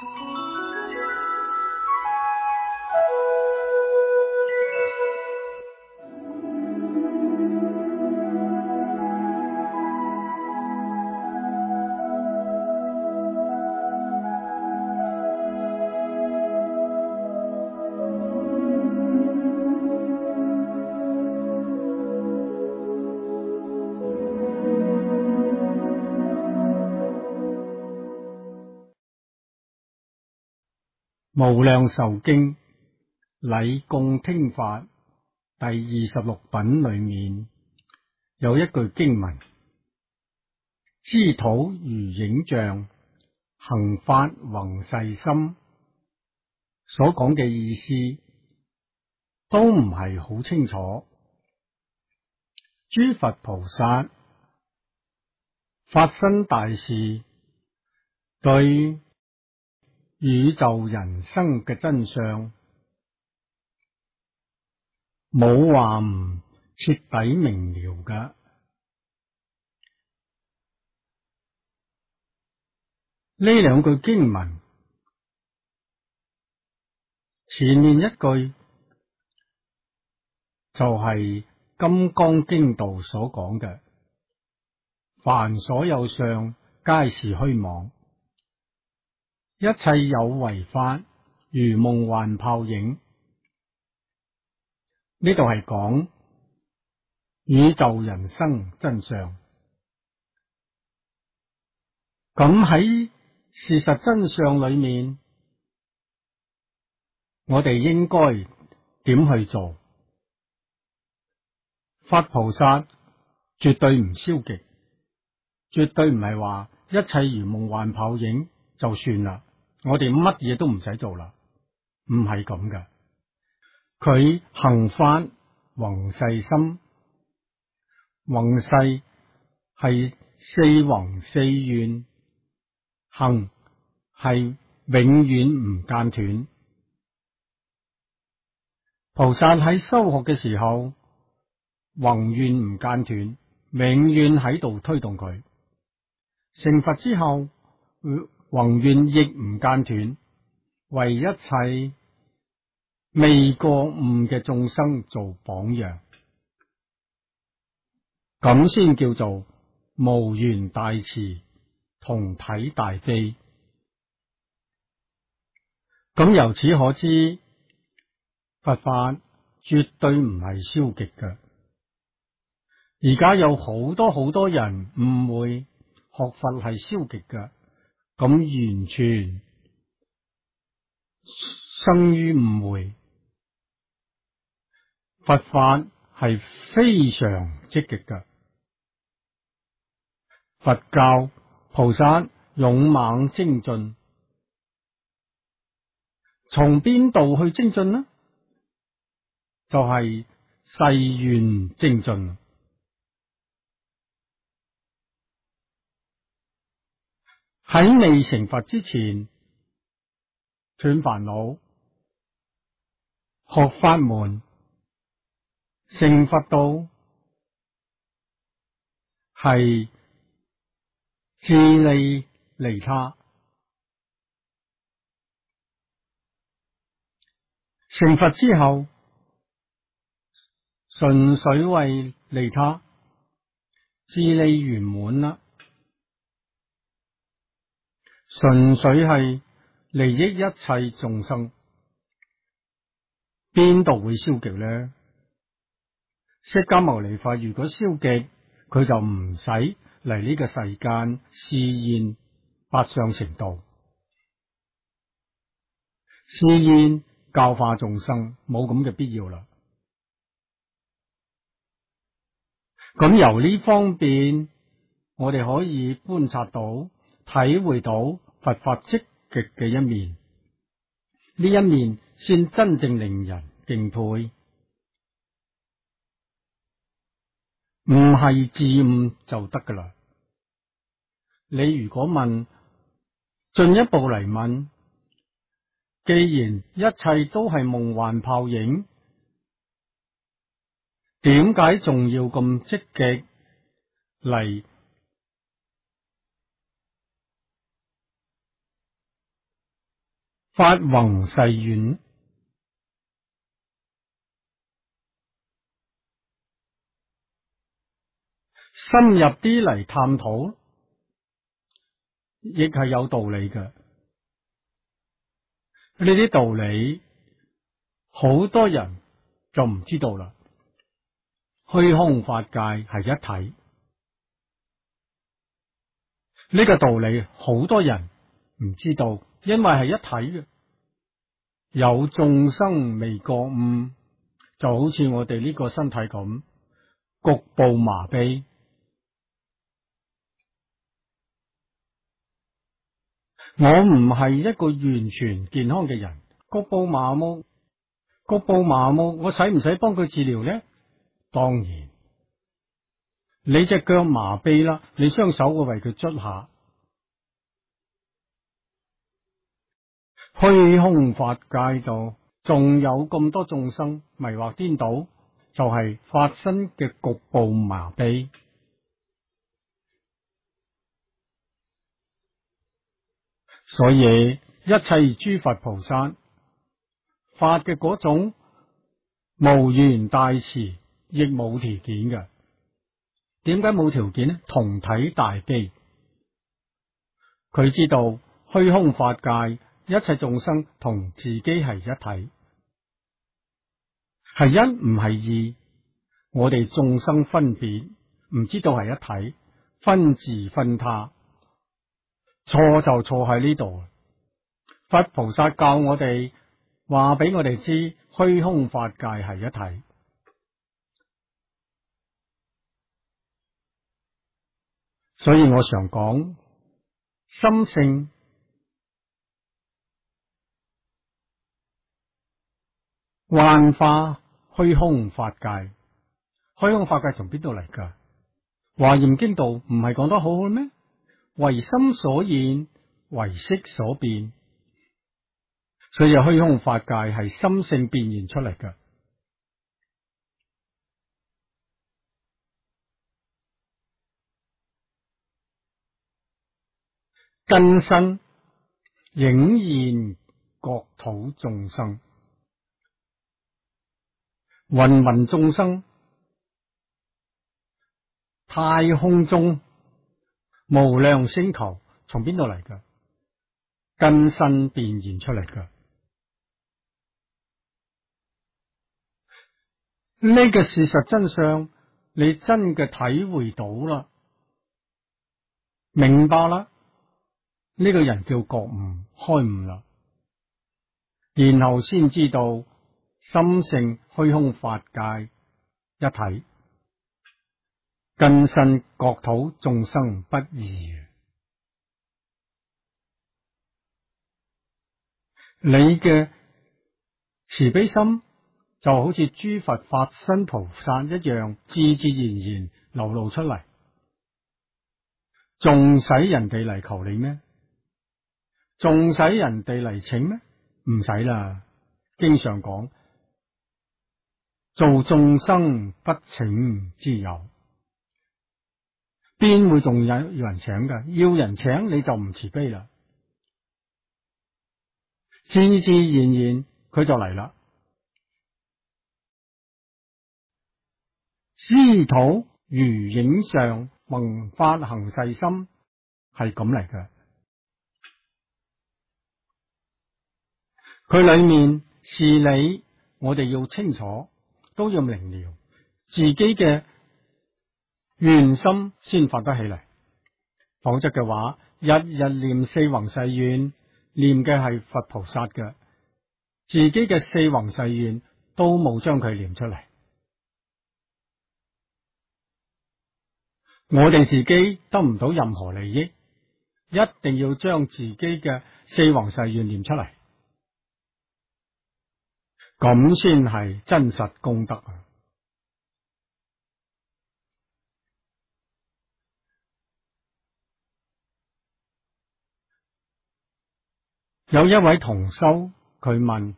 無量壽經禮供聽法第26品裏面有一句經文：知土如影像，行法宏誓心。所講嘅意思都唔係好清楚。諸佛菩薩發生大事，對宇宙人生嘅真相冇話唔徹底明了㗎。呢兩句經文，前面一句就係《金剛經》度所講嘅，凡所有相，皆是虛妄。一切有為法，如夢幻泡影。呢度係講宇宙人生真相。咁喺事實真相裏面，我哋應該點去做？佛菩薩絕對唔消極，絕對唔係話一切如夢幻泡影就算啦，我哋乜嘢都唔使做啦，唔係咁㗎。佢行法宏誓心，宏誓係四宏四願，行係永遠唔間斷。菩薩喺修學嘅時候，宏願唔間斷，永遠喺度推動佢。成佛之後，宏願亦唔間斷，為一切未覺悟嘅眾生做榜樣，咁先叫做無緣大慈，同體大悲。咁由此可知，佛法絕對唔係消極嘅。而家有好多人誤會學佛係消極嘅，咁完全生於誤會。佛法係非常積極嘅，佛教菩薩勇猛精進。從邊度去精進呢？就係誓願精進。喺未成佛之前，斷煩惱，學法門，成佛道，係自利利他。成佛之後，純粹為利他，自利圓滿啦，純粹係利益一切眾生，邊度會消極呢？釋迦牟尼佛如果消極，佢就唔使嚟呢個世間示現八相成道，示現教化眾生，冇咁嘅必要啦。咁由呢方面，我哋可以觀察到、體會到佛法積極嘅一面，呢一面先真正令人敬佩。唔係自悟就得噶啦。你如果問，進一步嚟問，既然一切都係夢幻泡影，點解仲要咁積極嚟發宏誓願，深入啲嚟探討，亦係有道理嘅。呢啲道理好多人就唔知道啦。虛空法界係一體，呢個道理好多人唔知道，因為係一體嘅。有眾生未覺悟，就好似我哋呢個身體咁，局部麻痹。我唔係一個完全健康嘅人，局部麻木，我使唔使幫佢治療呢？當然，你隻腳麻痹啦，你雙手會為佢捽下。虛空法界度仲有咁多眾生迷惑顛倒，就係發生嘅局部麻痹。所以一切諸佛菩薩發嘅嗰種無緣大慈，亦冇條件嘅。點解冇條件呢？同體大悲，佢知道虛空法界一切眾生同自己係一體，係一唔係二。我哋眾生分別唔知道係一體，分自分他，錯就錯喺呢度。佛菩薩教我哋，話俾我哋知虛空法界係一體。所以我常講，心性幻化虛空法界。虛空法界從邊度嚟噶？華嚴經度唔係講得好好咩？唯心所現，唯識所變。所以虛空法界係心性變現出嚟嘅。根身影現國土眾生，芸芸眾生，太空中無量星球，從邊度嚟噶？根身變現出嚟噶。呢個事實真相，你真嘅體會到啦，明白啦，呢個人叫覺悟開悟啦，然後先知道心性虛空法界一體，根身國土眾生不異。你嘅慈悲心就好似諸佛法身菩薩一樣，自自然然流露出嚟，仲使人哋嚟求你咩？仲使人哋嚟請咩？唔使啦。經常講，做眾生不請之有，邊會仲有人請噶？要人請你就唔慈悲啦，自自然然佢就嚟啦。師徒如影相，弘法行誓心，係咁嚟嘅。佢裏面事理，我哋要清楚，都要明了，自己嘅願心先發得起嚟。否則嘅話，日日念四弘誓願，念嘅係佛菩薩嘅，自己嘅四弘誓願都冇將佢念出嚟。我哋自己得唔到任何利益，一定要將自己嘅四弘誓願念出嚟，咁先係真實功德啊！有一位同修，佢問：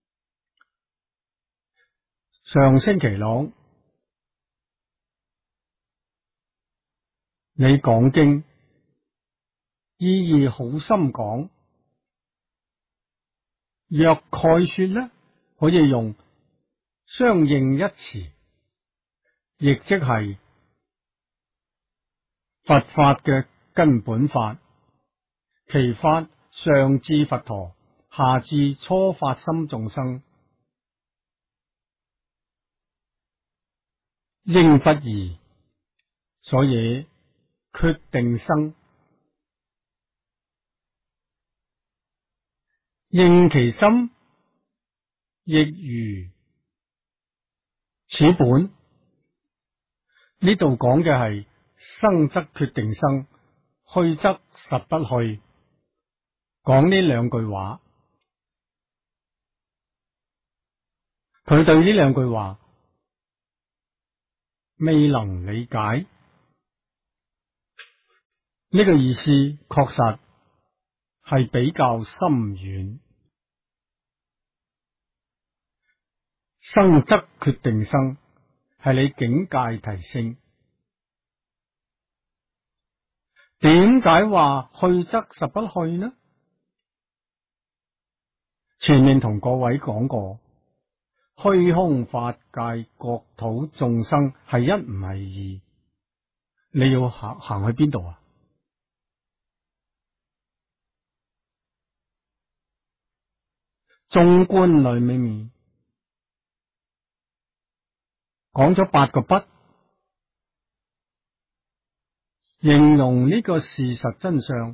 上星期六你講經意義好深廣， 若概說呢，可以用相應一詞，亦即係佛法嘅根本法，其法上至佛陀，下至初發心眾生，應不異，所以決定生，應其心，亦如此本。呢度講嘅係生則決定生，去則實不去。講呢兩句話，佢對呢兩句話未能理解，呢個意思確實係比較深遠。生則決定生，係你境界提升。點解話去則實不去呢？前面同各位講過，虛空法界國土眾生係一唔係二，你要行去邊度啊？中觀裏面講咗8個不，形容呢個事實真相。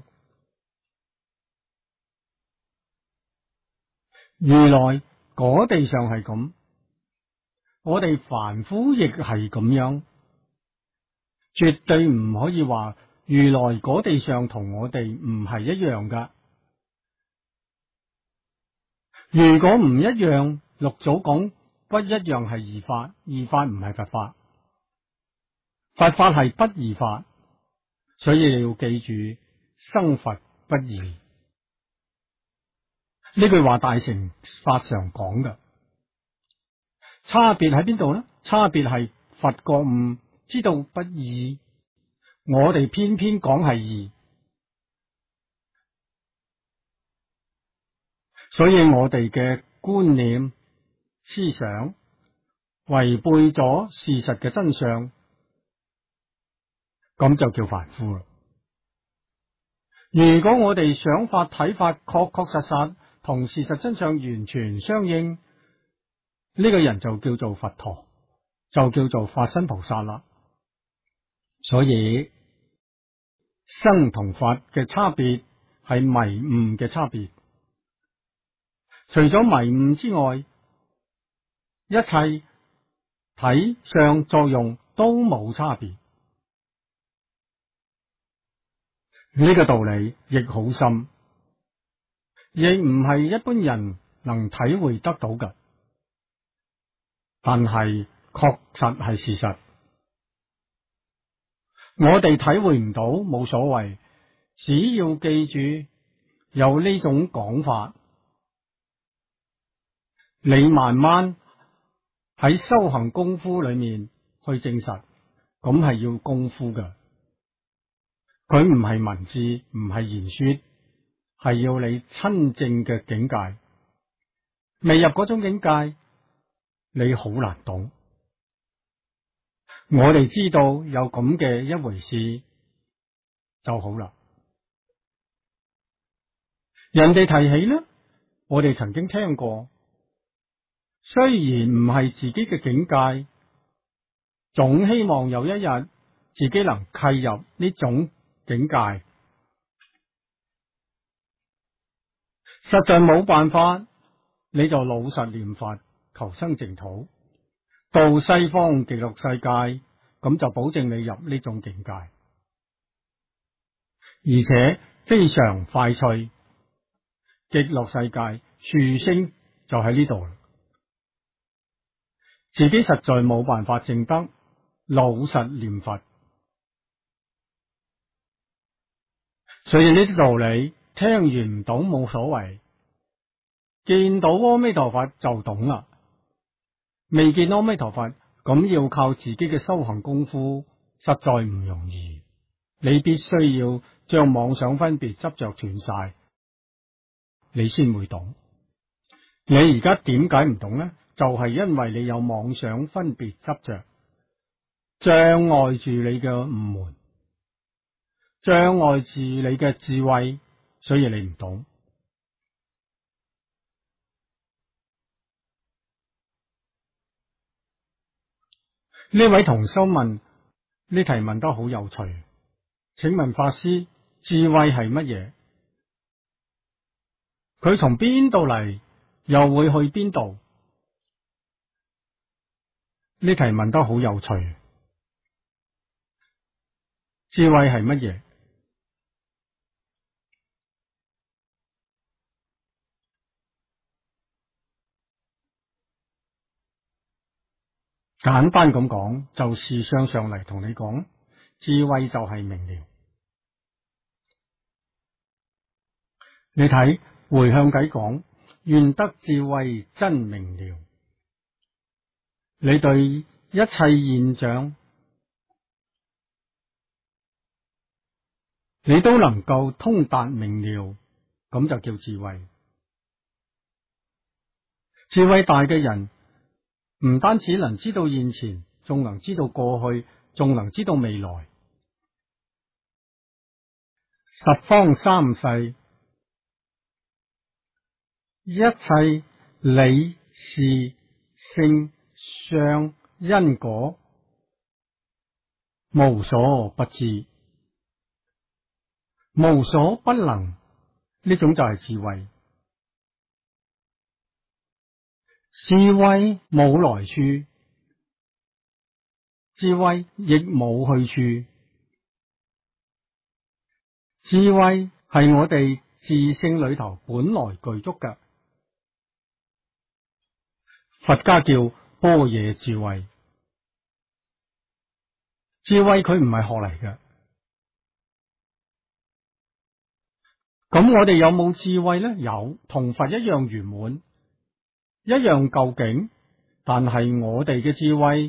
如來果地上係咁，我哋凡夫亦係咁樣，絕對唔可以話如來果地上同我哋唔係一樣噶。如果唔一樣，六祖講不一樣係異法，異法唔係佛法，佛法係不異法，所以你要記住生佛不異。呢句話大乘法常講嘅，差別喺邊度呢？差別係佛覺悟知道不異，我哋偏偏講係異，所以我哋嘅觀念思想違背咗事實嘅真相，咁就叫凡夫啦。如果我哋想法睇法確確實實同事實真相完全相應，呢個人就叫做佛陀，就叫做法身菩薩啦。所以生同法嘅差別係迷悟嘅差別，除咗迷悟之外，一切體相作用都冇差別。呢個道理亦好深，亦唔係一般人能體會得到嘅，但係確實係事實。我哋體會唔到冇所謂，只要記住有呢種講法，你慢慢喺修行功夫裏面去證實，咁係要功夫嘅。佢唔係文字，唔係言說，係要你親證嘅境界。未入嗰種境界，你好難懂。我哋知道有咁嘅一回事就好啦。人哋提起呢，我哋曾經聽過，雖然唔係自己嘅境界，總希望有一日自己能契入呢種境界。實在冇辦法，你就老實念佛，求生淨土，到西方極樂世界，咁就保證你入呢種境界，而且非常快脆。極樂世界殊勝就喺呢度，自己實在冇辦法證得，老實念佛。所以呢啲道理聽完唔懂冇所謂，見到阿彌陀佛就懂啦。未見阿彌陀佛，咁要靠自己嘅修行功夫，實在唔容易。你必須要將妄想分別執着斷晒，你先會懂。 你而家點解唔懂呢？就係因為你有妄想分別執着，障礙住你嘅悟門，障礙住你嘅智慧，所以你唔懂。呢位同修問，呢題問得好有趣。請問法師，智慧係乜嘢？佢從邊度嚟，又會去邊度？呢題問得好有趣。智慧係乜嘢？簡單咁講，就事相上嚟同你講，智慧就係明了。你睇回向偈講，願得智慧真明了。你對一切現象，你都能夠通達明了，咁就叫智慧。智慧大嘅人，唔單止能知道現前，仲能知道過去，仲能知道未來。十方三世，一切理事性相因果，無所不知，無所不能，呢種就係智慧。智慧冇來處，智慧亦冇去處。智慧係我哋自性裏頭本來具足嘅，佛家叫般若智慧。智慧佢唔係學嚟嘅。咁我哋有冇智慧呢？有，同佛一樣圓滿，一樣究竟。但係我哋嘅智慧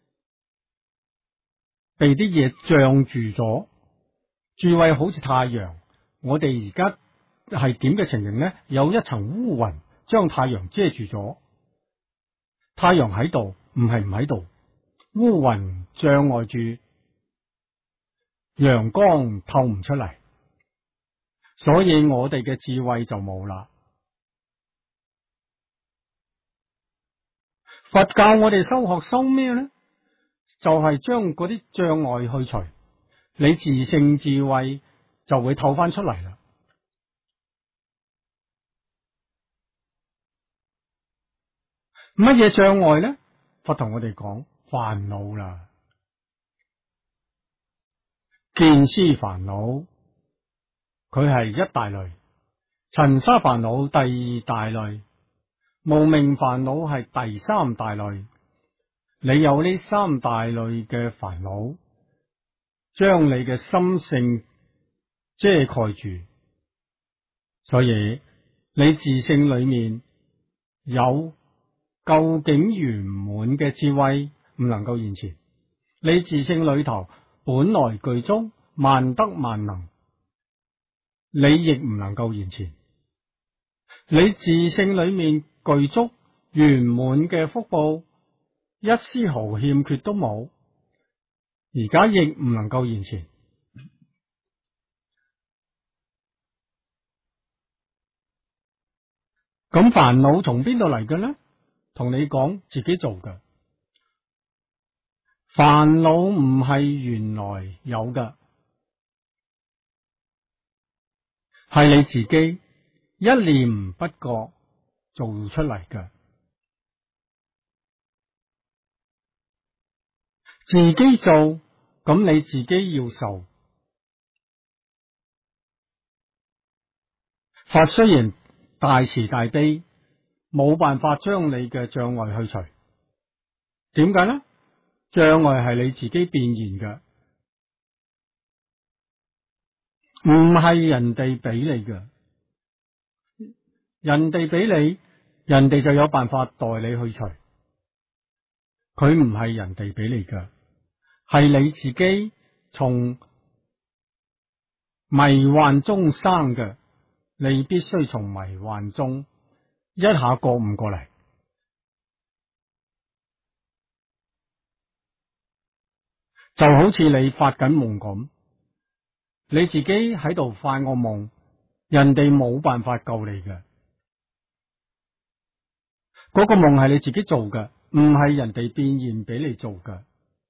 被啲嘢障住咗。智慧好似太陽，我哋而家係點嘅情形呢？有一層烏雲將太陽遮住咗。太陽喺度，唔係唔喺度，烏雲障礙住，陽光透唔出嚟，所以我哋嘅智慧就冇啦。佛教我哋修學修咩呢？就係將嗰啲障礙去除，你自性智慧就會透翻出嚟啦。乜嘢障礙呢？佛同我哋講煩惱啦，見思煩惱，佢係一大類，塵沙煩惱第二大類，無明煩惱係第三大類。你有呢三大類嘅煩惱，將你嘅心性遮蓋住，所以你自性裏面有究竟圓滿嘅智慧唔能夠現前。你自性裏頭本來具足萬德萬能，你亦唔能夠現前。你自性裏面具足圓滿嘅福報，一絲毫欠缺都冇，而家亦唔能夠現前。咁煩惱從邊度嚟嘅呢？同你講，自己做嘅。煩惱唔係原來有嘅，係你自己一念不覺做出嚟嘅。自己做，咁你自己要受。法雖然大慈大悲，冇辦法將你嘅障礙去除。點解呢？障礙係你自己變現嘅，唔係人哋俾你嘅。人哋俾你，人哋就有辦法代你去除。佢唔係人哋俾你嘅，係你自己從迷幻中生嘅。你必須從迷幻中一下過唔過嚟。就好似你發緊夢咁，你自己喺度發個夢，人哋冇辦法救你嘅。嗰個夢係你自己做嘅，唔係人哋變現俾你做嘅。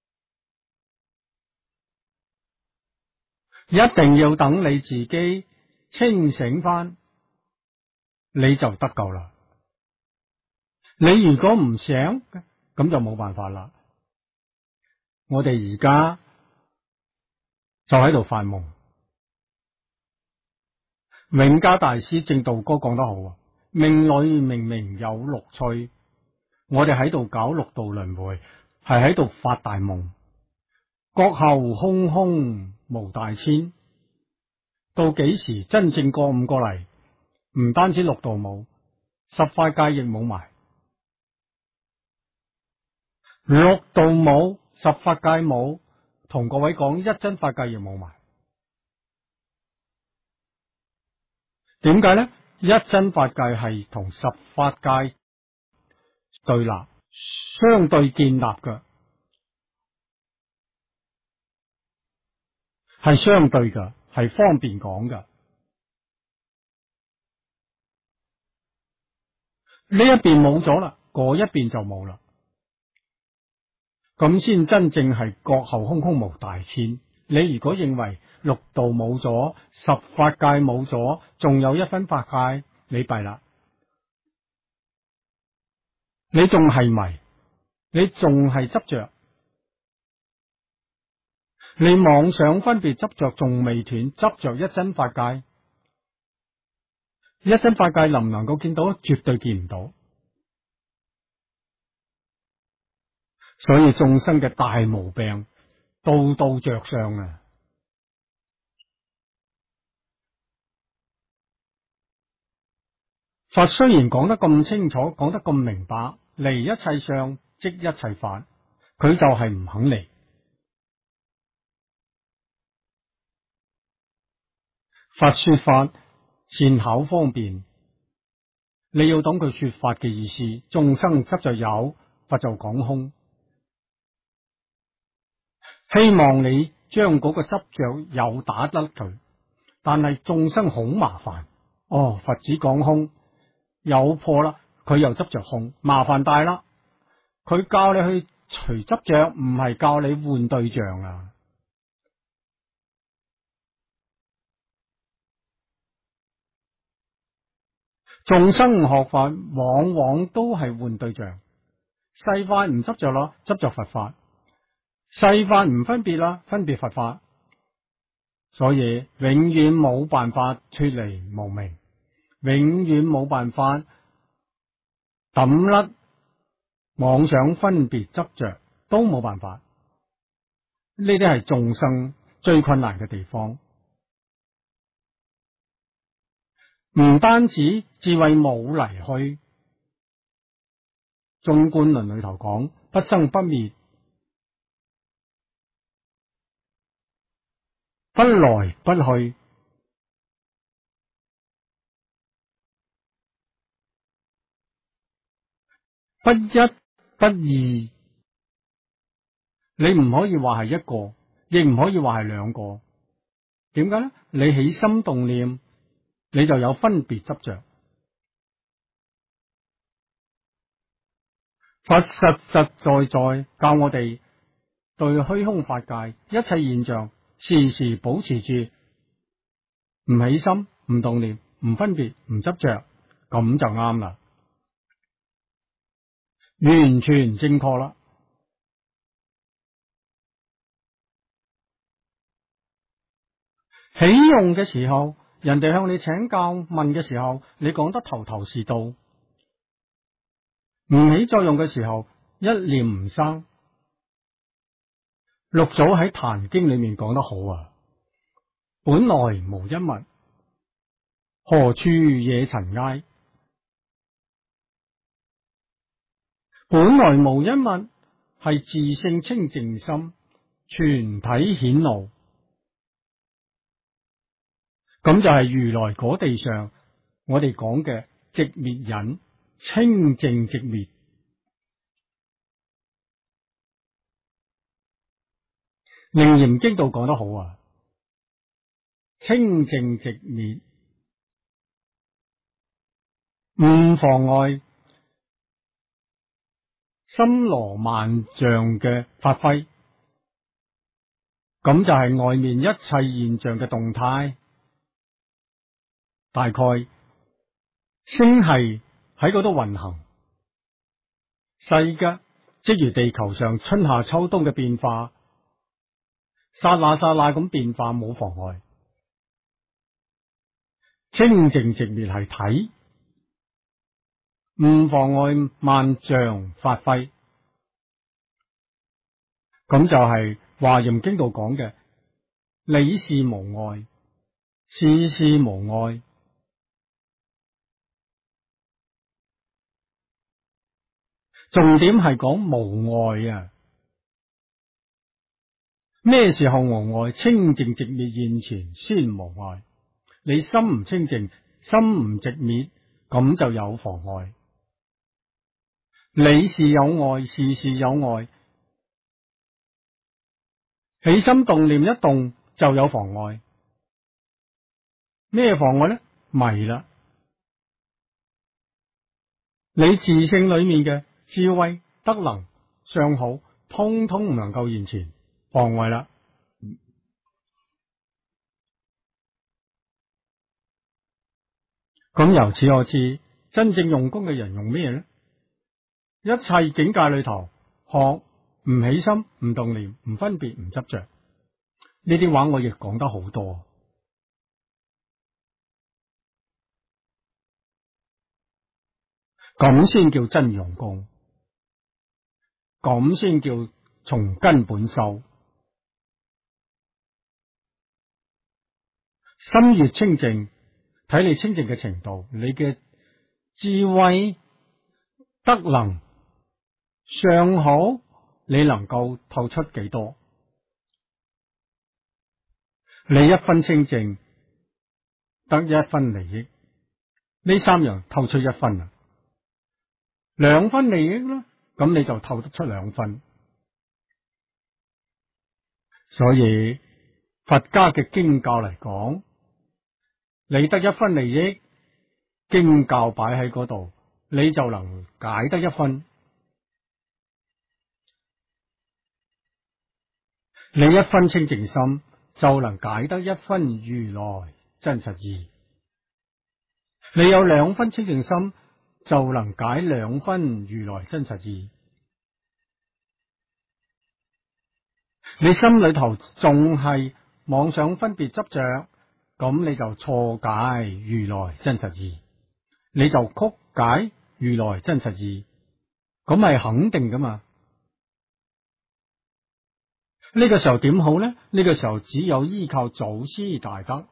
一定要等你自己清醒翻，你就得救啦。你如果唔醒，咁就冇辦法啦。我哋而家就喺度發夢。永嘉大師證道歌講得好啊，命裏明明有六趣，我哋喺度搞六道輪迴，係喺度發大夢。覺後空空無大千，到幾時真正過唔過嚟？唔單止六道冇，十法界亦冇埋。六道冇，十法界冇，同各位講一真法界亦冇埋。點解呢？一真法界係同十法界對立、相對建立嘅，係相對嘅，係方便講嘅。呢一邊冇咗啦，嗰一邊就冇啦，咁先真正係覺後空空無大千。你如果認為六道冇咗，十法界冇咗，仲有一分法界，你弊啦。你仲係迷，你仲係執着，你妄想分別執着仲未斷，執着一真法界。一真法界能唔能夠見到？絕對見唔到。所以眾生嘅大毛病，度度着相啊！佛雖然講得咁清楚，講得咁明白，離一切相即一切法，佢就係唔肯離。佛說法善巧方便，你要懂佢說法嘅意思。眾生執着有，佛就講空。希望你將嗰個執着有打甩佢，但係眾生好麻煩。哦，佛只講空，有破啦，佢又執着空，麻煩大啦。佢教你去除執着，唔係教你換對象啊。眾生學法往往都係換對象，細法唔執着啦，執着佛法；細法唔分別啦，分別佛法。所以永遠冇辦法脫離無明，永遠冇辦法抌甩妄想分別執着，都冇辦法。呢啲係眾生最困難嘅地方。唔單止智慧冇離去，中觀論裏頭講不生不滅，不來不去，不一不二。你唔可以話係一個，亦唔可以話係兩個。點解呢？你起心動念，你就有分別執着。佛實實在在教我哋對虛空法界一切現象，時時保持住唔起心、唔動念、唔分別、唔執着，咁就啱啦，完全正確啦。起用嘅時候，人哋向你請教問嘅時候，你講得頭頭是道；唔起作用嘅時候，一念唔生。六祖喺《壇經》裏面講得好啊，本來無一物，何處惹塵埃？本來無一物係自性清淨心，全體顯露。咁就係如來嗰地上，我哋講嘅寂滅忍， 清淨寂滅。楞嚴經度講得好啊，清淨寂滅唔妨礙森羅萬象嘅發揮，咁就係外面一切現象嘅動態。大概星系喺嗰度運行，細嘅即如地球上春夏秋冬嘅變化，剎那剎那咁變化冇妨礙。清淨寂滅係睇，唔妨礙萬象發揮，咁就係華嚴經度講嘅理事無礙，事事無礙。重點係講無礙啊！咩時候無礙？清淨寂滅現前先無礙。你心唔清淨，心唔寂滅，咁就有妨礙。理事有礙，事事有礙。起心動念一動就有妨礙。咩妨礙呢？迷啦！你自性裏面嘅智慧、德能、相好，通通唔能夠現前，妨礙啦。咁由此可知，真正用功嘅人用咩呢？一切境界裏頭，學唔起心、唔動念、唔分別、唔執着。呢啲話我亦講得好多，咁先叫真用功，咁先叫從根本修。心越清淨，睇你清淨嘅程度，你嘅智慧、德能、相好，你能夠透出幾多？你一分清淨得一分利益，呢三樣透出一分啦。兩分利益啦，咁你就透得出兩分。所以佛家嘅經教嚟講，你得一分利益，經教擺喺嗰度，你就能解得一分。你一分清淨心，就能解得一分如來真實義。你有兩分清淨心，就能解兩分如來真實義。你心裏頭仲係妄想分別執着，咁你就錯解如來真實義，你就曲解如來真實義，咁係肯定噶嘛？呢個時候點好呢？呢個時候只有依靠祖師大德。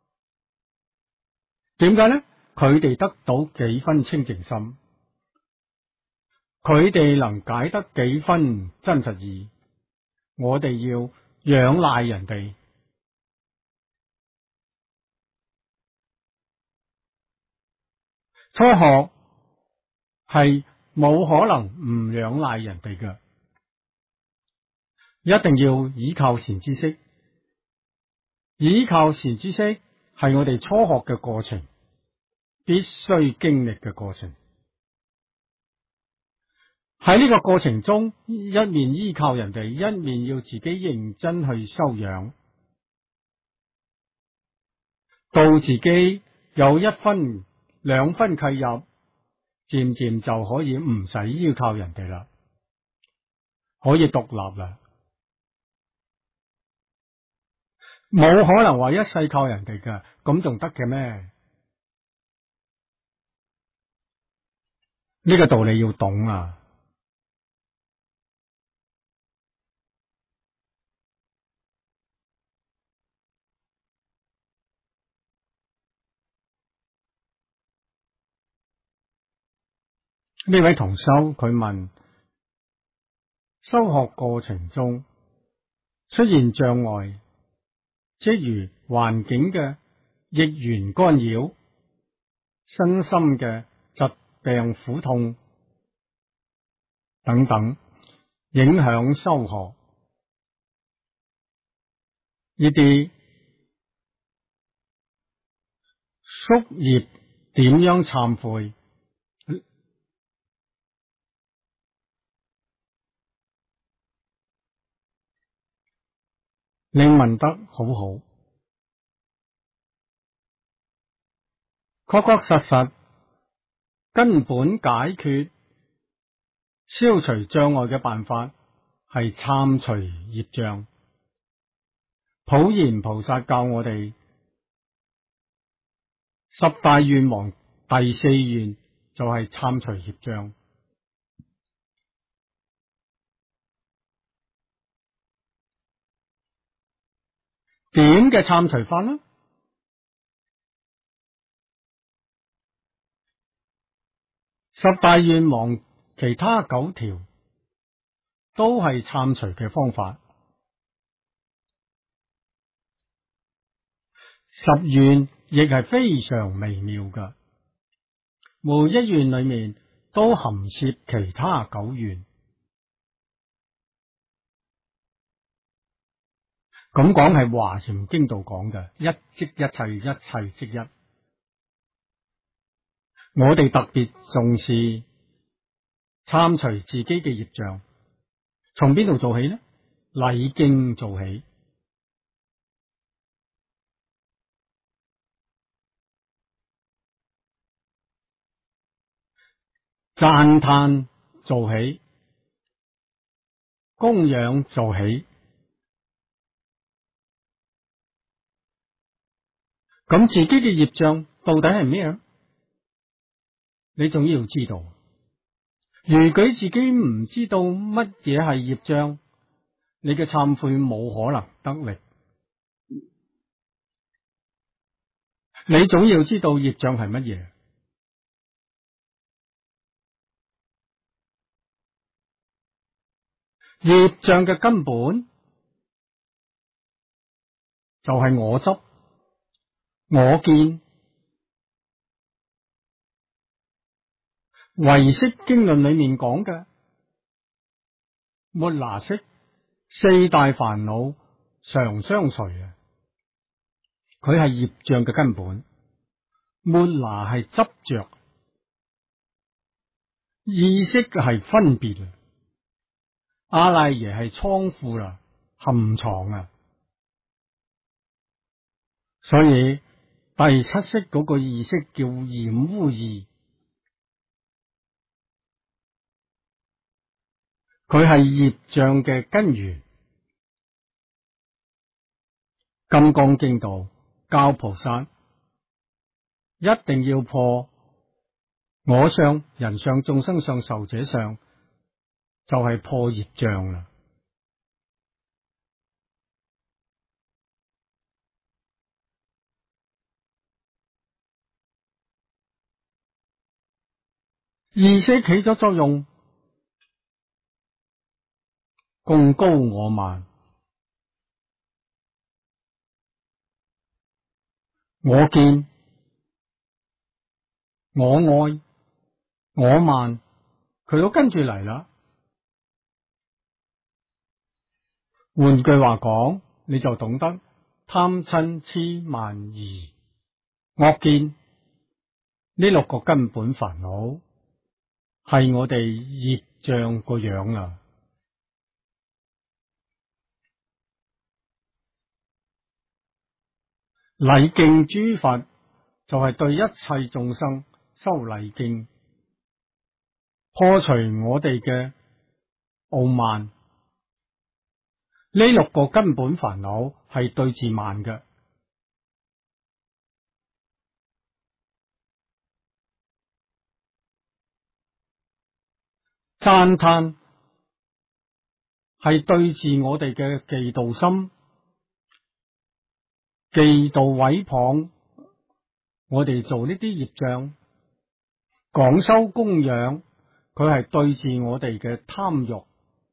點解呢？佢哋得到幾分清淨心，佢哋能解得幾分真實義，我哋要仰賴人哋。初學係冇可能唔仰賴人哋嘅，一定要依靠善知識。依靠善知識係我哋初學嘅過程，必須經歷嘅過程。喺呢個過程中，一面依靠人哋，一面要自己認真去修養，到自己有一分兩分契入，漸漸就可以唔使依靠人哋啦，可以獨立啦。冇可能話一世靠人哋㗎，咁仲得嘅咩？呢個道理要懂啊！呢位同修佢問：修學過程中出現障礙，即如環境嘅逆緣干擾、身心嘅疾病苦痛等等，影響修學。呢啲宿業點樣懺悔？你問得好好，確確實實根本解決消除障礙嘅辦法係懺除業障。普賢菩薩教我哋十大願王第四願就係懺除業障。點嘅懺除法呢？十大願王其他9條都係懺除嘅方法。十願亦係非常微妙㗎，每一願裏面都含攝其他9願。咁講係華嚴經度講嘅，一即一切，一切即一。我哋特別重視懺除自己嘅業障，從邊度做起呢？禮敬做起，讚歎做起，供養做起。咁自己嘅業障到底係咩啊？你仲要知道，如果自己唔知道乜嘢係業障，你嘅懺悔冇可能得力。你總要知道業障係乜嘢。業障嘅根本就係我執、我見。唯識經論裏面講嘅末那識四大煩惱常相隨啊，佢係業障嘅根本。末那係執着，意識係分別，阿賴耶係倉庫啦，含藏啊。所以第七識嗰個意識叫染污意，佢係業障嘅根源。金剛經度教菩薩一定要破我相、人相、眾生相、壽者相，就係破業障啦。意識起咗作用，貢高我慢，我見、我愛、我慢，佢都跟住嚟啦。換句話講，你就懂得貪嗔癡慢疑惡見呢6個根本煩惱係我哋業障個樣啦。禮敬諸佛就係對一切眾生修禮敬，破除我哋嘅傲慢。呢6個根本煩惱係對治慢嘅。讚歎係對治我哋嘅嫉妒心，嫉妒毀謗我哋做呢啲業障。廣修供養佢係對治我哋嘅貪欲。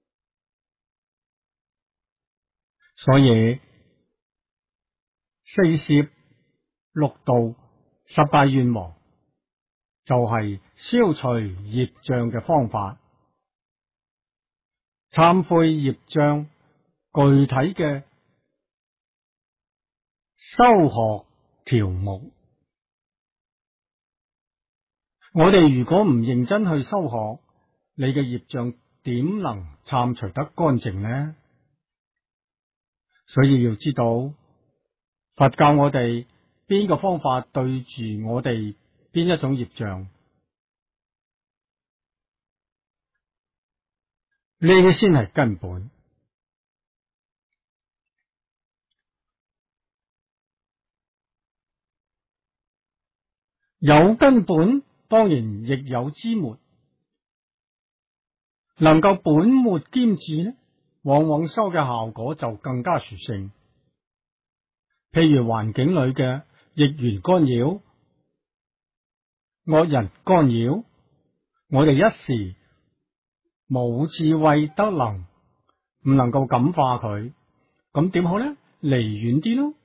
所以四攝六度十大願王就係消除業障嘅方法。懺悔業障具體嘅修學條目，我哋如果唔認真去修學，你嘅業障點能懺除得乾淨呢？所以要知道，佛教我哋邊個方法對住我哋邊一種業障，呢啲先係根本。有根本，當然亦有枝末，能夠本末兼治呢，往往收嘅效果就更加殊勝。譬如環境裏嘅逆緣干擾、惡人干擾，我哋一時冇智慧德能，唔能夠感化佢，咁點好呢？離遠啲咯。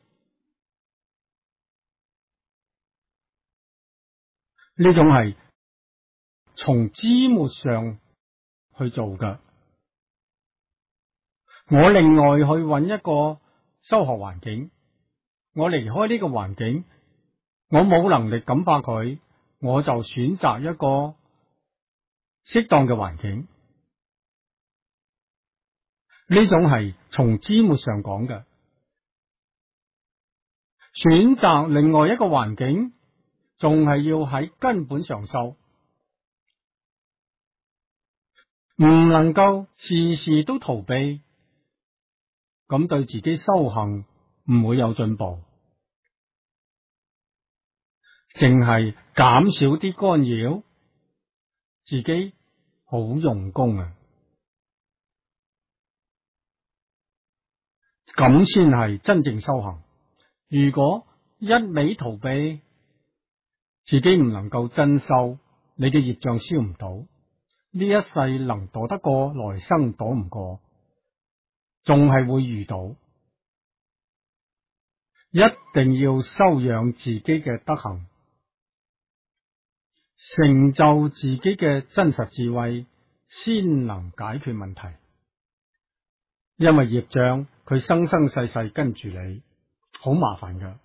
呢種係從枝末上去做嘅。我另外去揾一個修學環境，我離開呢個環境，我冇能力感化佢，我就選擇一個適當嘅環境。呢種係從枝末上講嘅。選擇另外一個環境，仲係要喺根本上修，唔能夠事事都逃避，咁對自己修行唔會有進步。淨係減少啲干擾，自己好用功啊！咁先係真正修行。如果一味逃避，自己唔能夠真修，你嘅業障消唔到，呢一世能躲得過，來生躲唔過，仲係會遇到。一定要修養自己嘅德行，成就自己嘅真實智慧，先能解決問題。因為業障佢生生世世跟住你，好麻煩㗎。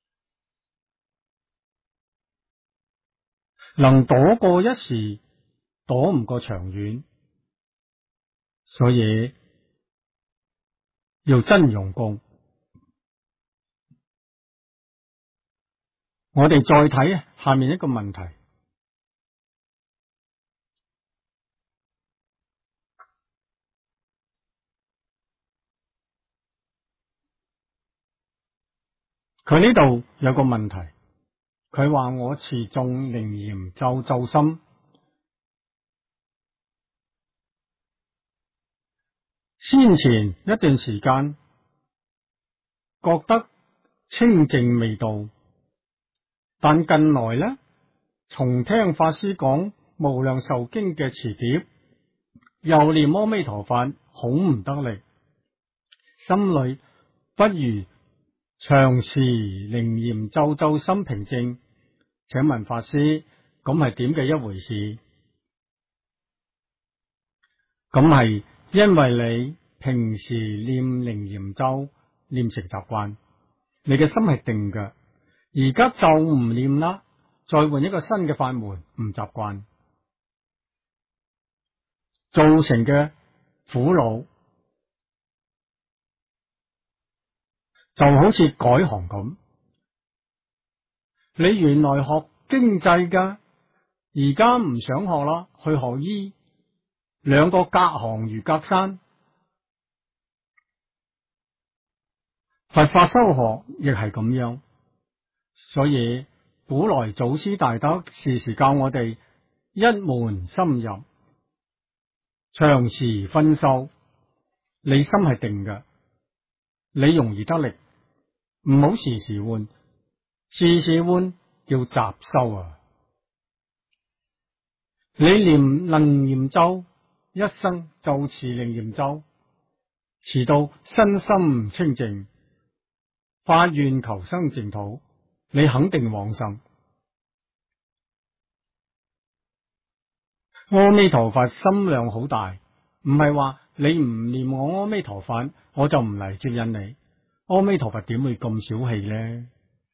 能躲過一時，躲唔過長遠，所以要真用功。我哋再睇下面一個問題。佢呢度有個問題，佢話我持誦楞嚴咒咒心，先前一段時間覺得清淨未到，但近來呢，從聽法師講無量壽經嘅詞碟，又念阿彌陀佛，好唔得力，心裏不如長時楞嚴咒咒心平靜。請問法師，咁係點嘅一回事？咁係因為你平時念楞嚴咒念成習慣，你嘅心係定嘅。而家就唔念啦，再換一個新嘅法門，唔習慣，造成嘅苦惱就好似改行咁。你原來學經濟噶，而家唔想學啦，去學醫，兩個隔行如隔山。佛法修學亦係咁樣，所以古來祖師大德時時教我哋一門深入，長時分修。你心係定嘅，你容易得力，唔好時時換，時時換叫雜修啊！你念楞嚴咒，一生就持楞嚴咒，持到身心清淨，發願求生淨土，你肯定往生。 阿彌陀佛心量好大，唔係話你唔念我阿彌陀佛，我就唔嚟接引你。阿彌陀佛點會咁小氣呢？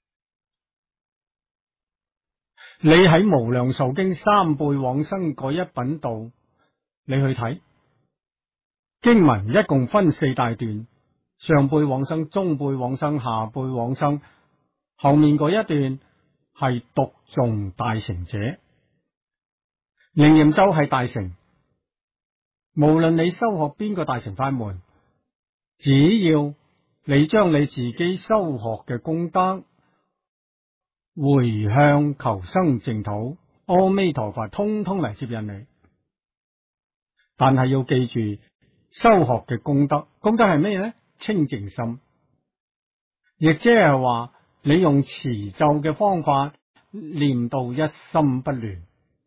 你喺無量壽經三輩往生嗰一品度，你去睇經文一共分四大段，上輩往生、中輩往生、下輩往生，後面嗰一段係讀誦大乘者。楞嚴咒係大乘，無論你修學邊個大乘法門，只要你將你自己修學嘅功德回向求生淨土，阿彌陀佛通通嚟接引你。但係要記住，修學嘅功德係咩呢？清淨心，亦即係話你用持咒嘅方法念到一心不亂。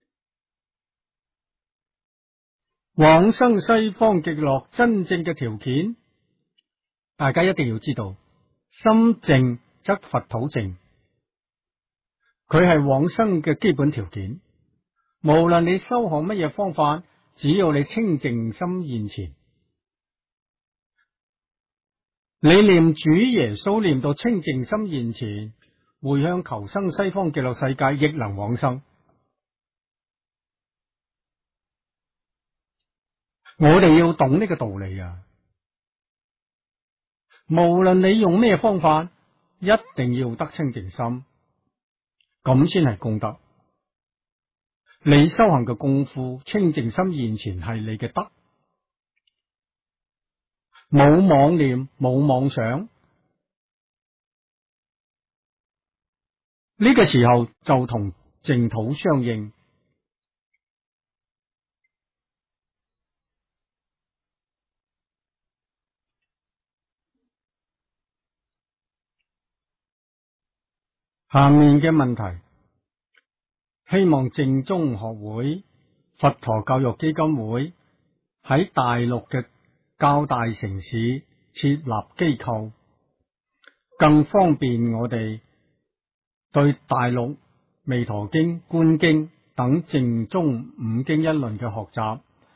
往生西方極樂真正嘅條件，大家一定要知道，心淨則佛土淨，佢係往生嘅基本條件。無論你修學乜嘢方法，只要你清淨心現前，你念主耶穌念到清淨心現前，回向求生西方極樂世界，亦能往生。我哋要懂呢個道理啊！無論你用咩方法，一定要得清淨心，咁先係功德。你修行嘅功夫，清淨心現前係你嘅德，冇妄念，冇妄想，呢個時候就同淨土相應。下面嘅問題，希望正宗學會、佛陀教育基金會喺大陸嘅較大城市設立機構，更方便我哋對大陸彌陀經、觀經等正宗五經一論嘅學習，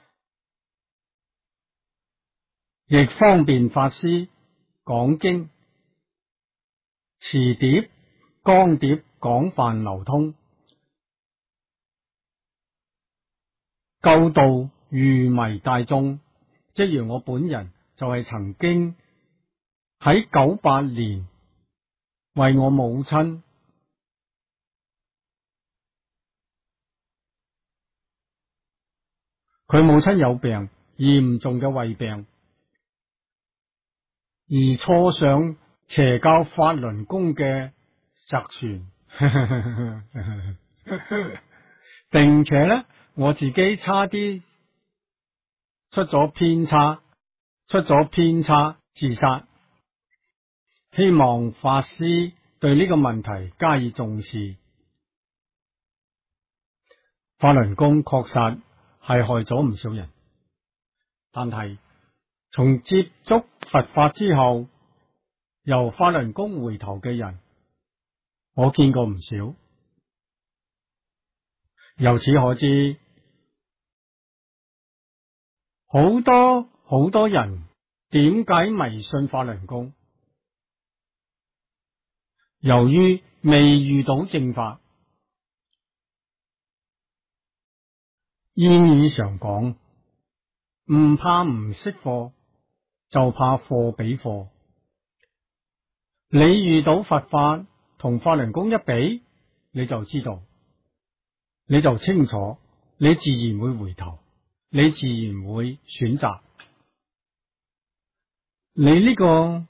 亦方便法師講經，詞碟、光碟廣泛流通，救度愚迷大眾。即如我本人就係曾經喺98年為我母親佢母親有病，嚴重嘅胃病，而坐上邪教法輪功嘅賊船，並且呢，我自己差啲出咗偏差自殺。希望法師對呢個問題加以重視。法輪功確實係害咗唔少人，但係從接觸佛法之後，由法輪功回頭嘅人，我見過唔少。由此可知，好多人點解迷信法輪功？由於未遇到正法。諺語常講，唔怕唔識貨，就怕貨比貨。你遇到佛法同法輪功一比，你就知道，你就清楚，你自然會回頭，你自然會選擇。你呢個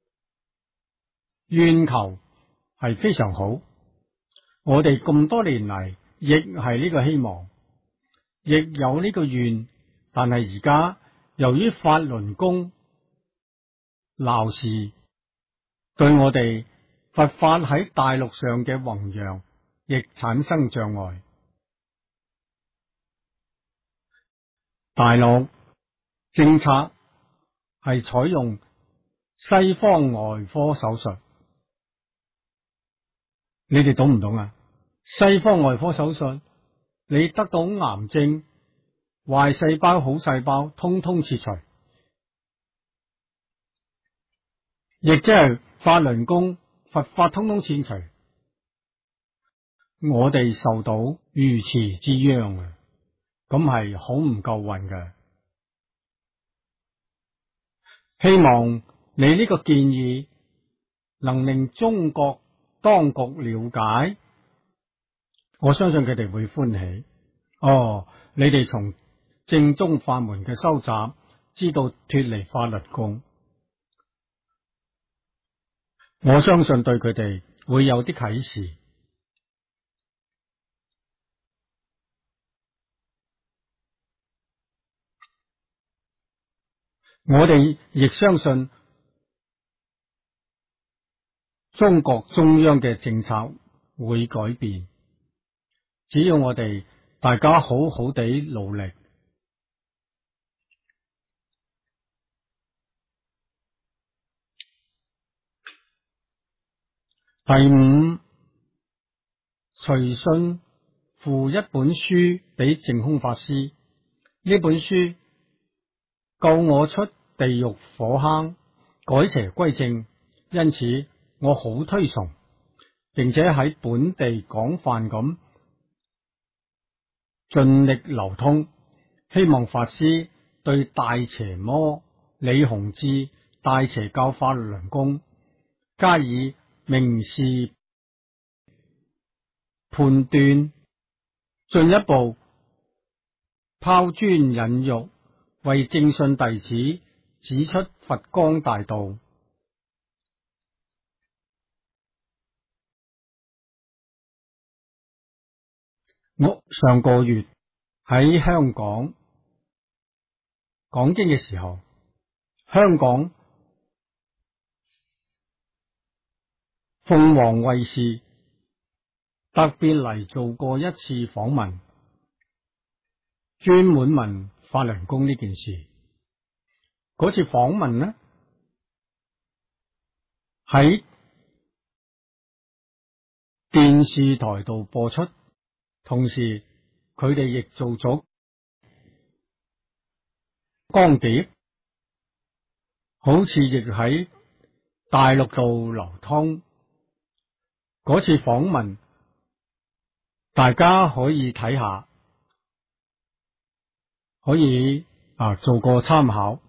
願求係非常好，我哋咁多年嚟亦係呢個希望，亦有呢個願，但係而家由於法輪功鬧事，對我哋佛法喺大陸上嘅弘揚亦產生障礙。大陸政策係採用西方外科手術，你哋懂唔懂啊？西方外科手術，你得到癌症壞細胞、好細胞，通通切除，亦即係法輪功、佛法通通切除。我哋受到如此之殃啊，咁係好唔夠運嘅。希望你呢個建議能令中國當局了解，我相信佢哋會歡喜。哦，你哋從正宗法門嘅收集，知道脫離法輪功，我相信對佢哋會有啲啟示。我哋亦相信中國中央嘅政策會改變，只要我哋大家好好地努力。第五，隨信附一本書俾淨空法師，呢本書救我出地獄火坑，改邪歸正，因此我好推崇，並且喺本地廣泛咁盡力流通。希望法師對大邪魔李洪志大邪教法輪功加以明示判斷，進一步拋磚引玉，為正信弟子指出佛光大道。我上個月喺香港講經嘅時候，香港鳳凰衛視特別嚟做過一次訪問，專門問法輪功呢件事。嗰次訪問呢，喺電視台度播出，同時佢哋亦做咗光碟，好似亦喺大陸度流通。嗰次訪問大家可以睇下，可以做個參考。